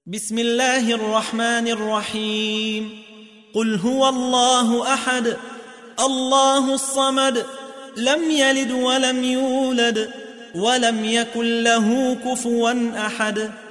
بسم الله الرحمن الرحيم. قل هو الله أحد الله الصمد لم يلد ولم يولد ولم يكن له كفوا أحد.